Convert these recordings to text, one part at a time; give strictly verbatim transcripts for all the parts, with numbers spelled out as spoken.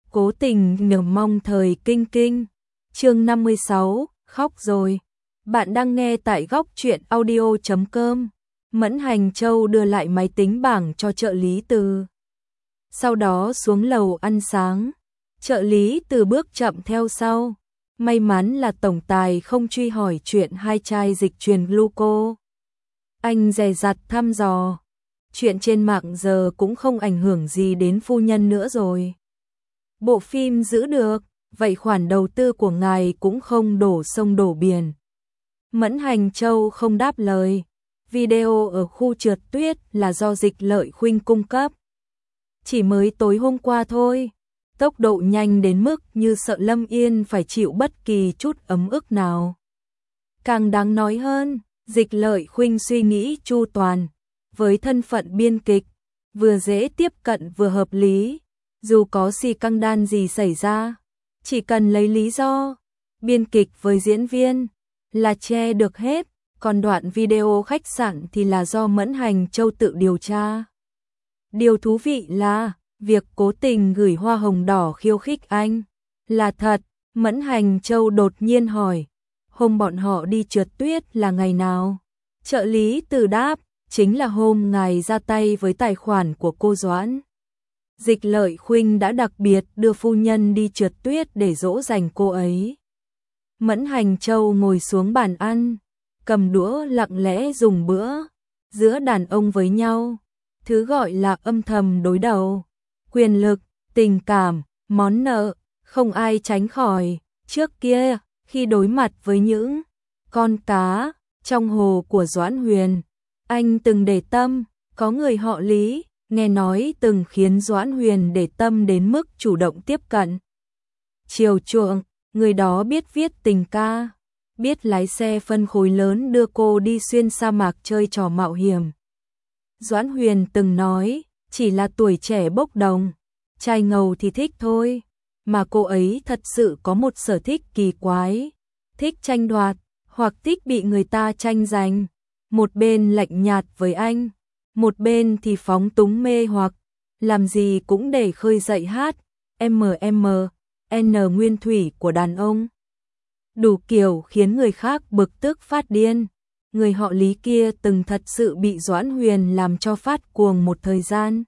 Cố tình nhờ mong thời kinh kinh. Chương năm mươi sáu, khóc rồi. Bạn đang nghe tại góc truyện audio chấm com. Mẫn Hành Châu đưa lại máy tính bảng cho trợ lý Từ. Sau đó xuống lầu ăn sáng. Trợ lý Từ bước chậm theo sau. May mắn là tổng tài không truy hỏi chuyện hai chai dịch truyền gluco. Anh dè dặt thăm dò. Chuyện trên mạng giờ cũng không ảnh hưởng gì đến phu nhân nữa rồi. Bộ phim giữ được, vậy khoản đầu tư của ngài cũng không đổ sông đổ biển. Mẫn Hành Châu không đáp lời. Video ở khu trượt tuyết là do Dịch Lợi Khuynh cung cấp. Chỉ mới tối hôm qua thôi. Tốc độ nhanh đến mức như sợ Lâm Yên phải chịu bất kỳ chút ấm ức nào. Càng đáng nói hơn, Dịch Lợi Khuynh suy nghĩ chu toàn. Với thân phận biên kịch, vừa dễ tiếp cận vừa hợp lý. Dù có xì căng đan gì xảy ra, chỉ cần lấy lý do. Biên kịch với diễn viên là che được hết, còn đoạn video khách sạn thì là do Mẫn Hành Châu tự điều tra. Điều thú vị là, việc cố tình gửi hoa hồng đỏ khiêu khích anh là thật. Mẫn Hành Châu đột nhiên hỏi, hôm bọn họ đi trượt tuyết là ngày nào? Trợ lý Từ đáp, chính là hôm ngài ra tay với tài khoản của cô Doãn. Dịch Lợi Khuynh đã đặc biệt đưa phu nhân đi trượt tuyết để dỗ dành cô ấy. Mẫn Hành Châu ngồi xuống bàn ăn, cầm đũa lặng lẽ dùng bữa. Giữa đàn ông với nhau, thứ gọi là âm thầm đối đầu, quyền lực, tình cảm, món nợ, không ai tránh khỏi. Trước kia, khi đối mặt với những con cá trong hồ của Doãn Huyền, anh từng để tâm, có người họ Lý, nghe nói từng khiến Doãn Huyền để tâm đến mức chủ động tiếp cận. Chiều chuộng, người đó biết viết tình ca, biết lái xe phân khối lớn đưa cô đi xuyên sa mạc chơi trò mạo hiểm. Doãn Huyền từng nói, chỉ là tuổi trẻ bốc đồng, trai ngầu thì thích thôi, mà cô ấy thật sự có một sở thích kỳ quái, thích tranh đoạt, hoặc thích bị người ta tranh giành. Một bên lạnh nhạt với anh, một bên thì phóng túng mê hoặc, làm gì cũng để khơi dậy hát, em em, N nguyên thủy của đàn ông. Đủ kiểu khiến người khác bực tức phát điên. Người họ Lý kia từng thật sự bị Doãn Huyền làm cho phát cuồng một thời gian.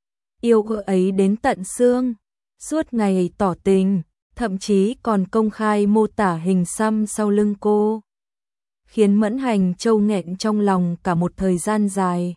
Yêu cô ấy đến tận xương, suốt ngày tỏ tình, thậm chí còn công khai mô tả hình xăm sau lưng cô. Khiến Mẫn Hành Châu nghẹn trong lòng cả một thời gian dài.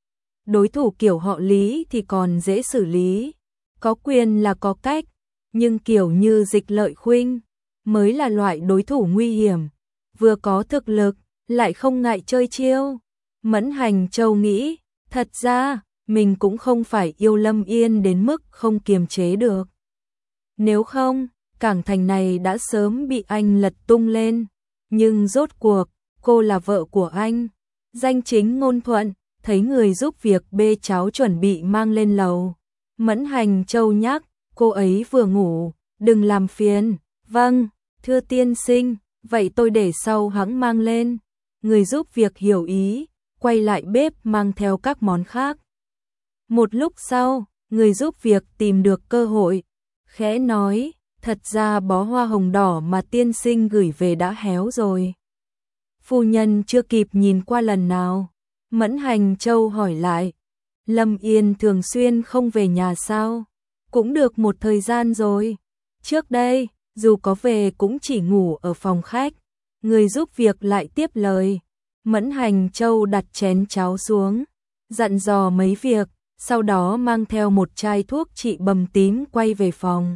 Đối thủ kiểu họ Lý thì còn dễ xử lý, có quyền là có cách, nhưng kiểu như Dịch Lợi Khuynh mới là loại đối thủ nguy hiểm, vừa có thực lực, lại không ngại chơi chiêu. Mẫn Hành Châu nghĩ, thật ra, mình cũng không phải yêu Lâm Yên đến mức không kiềm chế được. Nếu không, cảng thành này đã sớm bị anh lật tung lên, nhưng rốt cuộc, cô là vợ của anh. Danh chính ngôn thuận, thấy người giúp việc bê cháo chuẩn bị mang lên lầu. Mẫn Hành Châu nhắc, cô ấy vừa ngủ, đừng làm phiền. Vâng, thưa tiên sinh, vậy tôi để sau hãng mang lên. Người giúp việc hiểu ý, quay lại bếp mang theo các món khác. Một lúc sau, người giúp việc tìm được cơ hội, khẽ nói, thật ra bó hoa hồng đỏ mà tiên sinh gửi về đã héo rồi. Phu nhân chưa kịp nhìn qua lần nào. Mẫn Hành Châu hỏi lại, Lâm Yên thường xuyên không về nhà sao? Cũng được một thời gian rồi. Trước đây, dù có về cũng chỉ ngủ ở phòng khách. Người giúp việc lại tiếp lời. Mẫn Hành Châu đặt chén cháo xuống, dặn dò mấy việc, sau đó mang theo một chai thuốc trị bầm tím quay về phòng.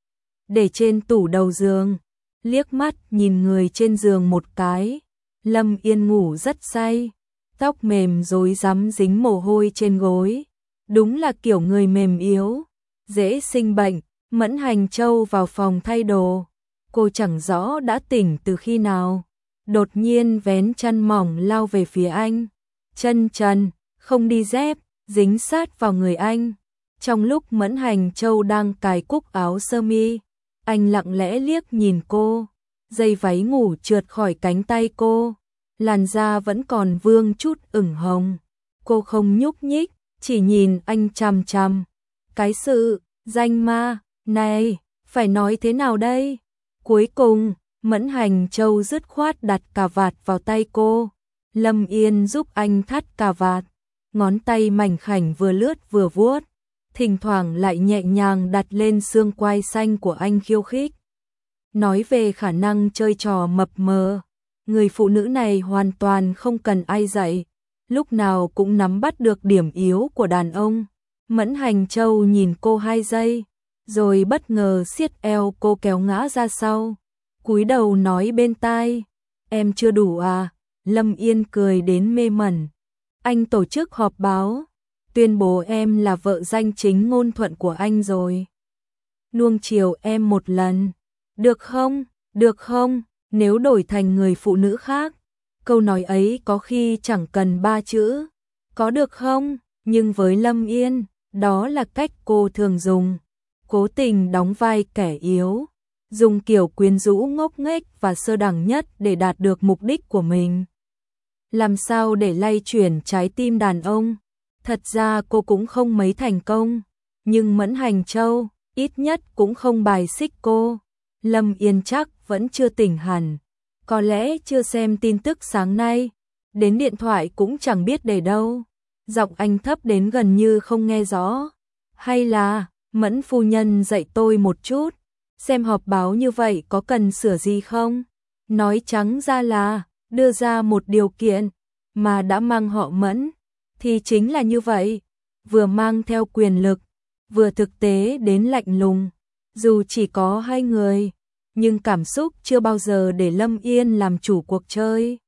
Để trên tủ đầu giường, liếc mắt nhìn người trên giường một cái. Lâm Yên ngủ rất say, tóc mềm rối rắm dính mồ hôi trên gối. Đúng là kiểu người mềm yếu, dễ sinh bệnh. Mẫn Hành Châu vào phòng thay đồ. Cô chẳng rõ đã tỉnh từ khi nào. Đột nhiên vén chăn mỏng lao về phía anh. Chân trần, không đi dép, dính sát vào người anh. Trong lúc Mẫn Hành Châu đang cài cúc áo sơ mi, anh lặng lẽ liếc nhìn cô. Dây váy ngủ trượt khỏi cánh tay cô, làn da vẫn còn vương chút ửng hồng. Cô không nhúc nhích, chỉ nhìn anh chằm chằm. Cái sự danh ma Này, phải nói thế nào đây? Cuối cùng, Mẫn Hành Châu dứt khoát đặt cà vạt vào tay cô. Lâm Yên giúp anh thắt cà vạt, ngón tay mảnh khảnh vừa lướt vừa vuốt, thỉnh thoảng lại nhẹ nhàng đặt lên xương quai xanh của anh khiêu khích. Nói về khả năng chơi trò mập mờ, người phụ nữ này hoàn toàn không cần ai dạy, lúc nào cũng nắm bắt được điểm yếu của đàn ông. Mẫn Hành Châu nhìn cô hai giây, rồi bất ngờ siết eo cô kéo ngã ra sau, cúi đầu nói bên tai, em chưa đủ à? Lâm Yên cười đến mê mẩn. Anh tổ chức họp báo, tuyên bố em là vợ danh chính ngôn thuận của anh rồi. Nuông chiều em một lần, được không? Được không? Nếu đổi thành người phụ nữ khác, câu nói ấy có khi chẳng cần ba chữ, có được không? Nhưng với Lâm Yên, đó là cách cô thường dùng, cố tình đóng vai kẻ yếu, dùng kiểu quyến rũ ngốc nghếch và sơ đẳng nhất để đạt được mục đích của mình. Làm sao để lay chuyển trái tim đàn ông? Thật ra cô cũng không mấy thành công, nhưng Mẫn Hành Châu ít nhất cũng không bài xích cô. Lâm Yên chắc vẫn chưa tỉnh hẳn, có lẽ chưa xem tin tức sáng nay, đến điện thoại cũng chẳng biết để đâu. Giọng anh thấp đến gần như không nghe rõ. Hay là, Mẫn phu nhân dạy tôi một chút, xem họp báo như vậy có cần sửa gì không? Nói trắng ra là, đưa ra một điều kiện, mà đã mang họ Mẫn, thì chính là như vậy, vừa mang theo quyền lực, vừa thực tế đến lạnh lùng. Dù chỉ có hai người, nhưng cảm xúc chưa bao giờ để Lâm Yên làm chủ cuộc chơi.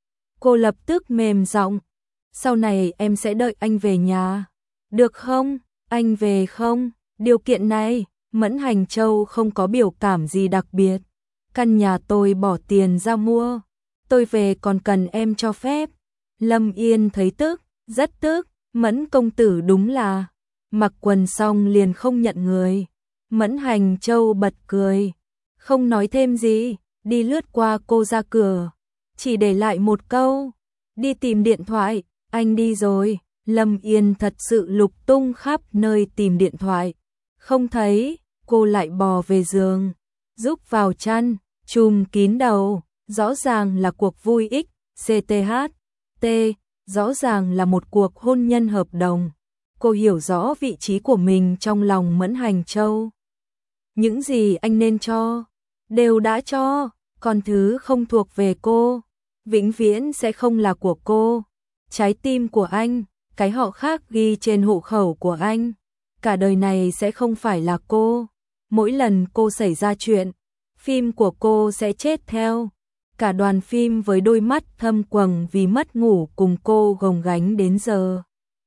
Cô lập tức mềm giọng, sau này em sẽ đợi anh về nhà, được không? Anh về không? Điều kiện này, Mẫn Hành Châu không có biểu cảm gì đặc biệt. Căn nhà tôi bỏ tiền ra mua, tôi về còn cần em cho phép. Lâm Yên thấy tức, rất tức, Mẫn công tử đúng là, mặc quần xong liền không nhận người. Mẫn Hành Châu bật cười, không nói thêm gì, đi lướt qua cô ra cửa, chỉ để lại một câu, đi tìm điện thoại, anh đi rồi. Lâm Yên thật sự lục tung khắp nơi tìm điện thoại, không thấy, cô lại bò về giường, rúc vào chăn, trùm kín đầu, rõ ràng là cuộc vui x xê tê hát tê, rõ ràng là một cuộc hôn nhân hợp đồng. Cô hiểu rõ vị trí của mình trong lòng Mẫn Hành Châu. Những gì anh nên cho, đều đã cho, còn thứ không thuộc về cô, vĩnh viễn sẽ không là của cô. Trái tim của anh, cái họ khác ghi trên hộ khẩu của anh, cả đời này sẽ không phải là cô. Mỗi lần cô xảy ra chuyện, phim của cô sẽ chết theo. Cả đoàn phim với đôi mắt thâm quầng vì mất ngủ cùng cô gồng gánh đến giờ,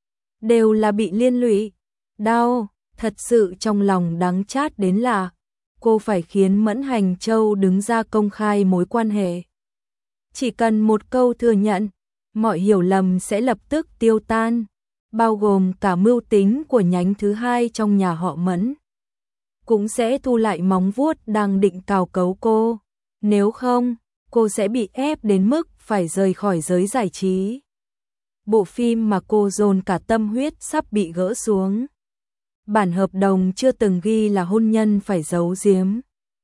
đều là bị liên lụy. Đau, thật sự trong lòng đắng chát đến lạ. Cô phải khiến Mẫn Hành Châu đứng ra công khai mối quan hệ. Chỉ cần một câu thừa nhận, mọi hiểu lầm sẽ lập tức tiêu tan, bao gồm cả mưu tính của nhánh thứ hai trong nhà họ Mẫn. Cũng sẽ thu lại móng vuốt đang định cào cấu cô. Nếu không, cô sẽ bị ép đến mức phải rời khỏi giới giải trí. Bộ phim mà cô dồn cả tâm huyết sắp bị gỡ xuống. Bản hợp đồng chưa từng ghi là hôn nhân phải giấu giếm.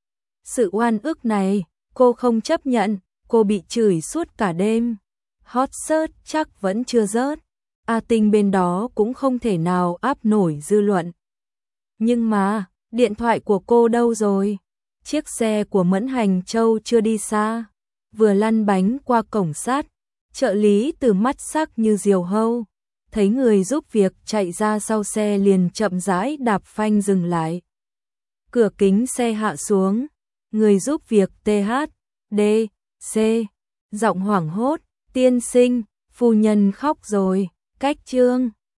Sự oan ức này, cô không chấp nhận, cô bị chửi suốt cả đêm. Hot search chắc vẫn chưa rớt. A Tinh bên đó cũng không thể nào áp nổi dư luận. Nhưng mà, điện thoại của cô đâu rồi? Chiếc xe của Mẫn Hành Châu chưa đi xa, vừa lăn bánh qua cổng sắt, trợ lý từ mắt sắc như diều hâu, thấy người giúp việc chạy ra sau xe liền chậm rãi đạp phanh dừng lại. Cửa kính xe hạ xuống, người giúp việc tê hát đê xê, giọng hoảng hốt, tiên sinh, phu nhân khóc rồi, cách chương.